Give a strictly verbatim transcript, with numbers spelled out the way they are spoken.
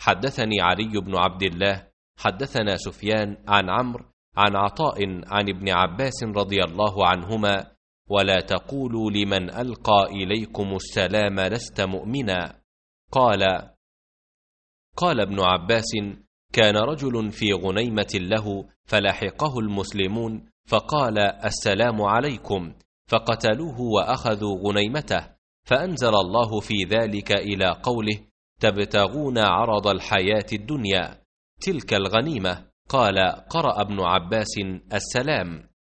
حدثني علي بن عبد الله حدثنا سفيان عن عمرو عن عطاء عن ابن عباس رضي الله عنهما: ولا تقولوا لمن ألقى إليكم السلام لست مؤمنا. قال قال ابن عباس: كان رجل في غنيمة له فلحقه المسلمون فقال: السلام عليكم، فقتلوه وأخذوا غنيمته، فأنزل الله في ذلك إلى قوله: تبتغون عرض الحياة الدنيا، تلك الغنيمة. قال: قرأ ابن عباس: السلام.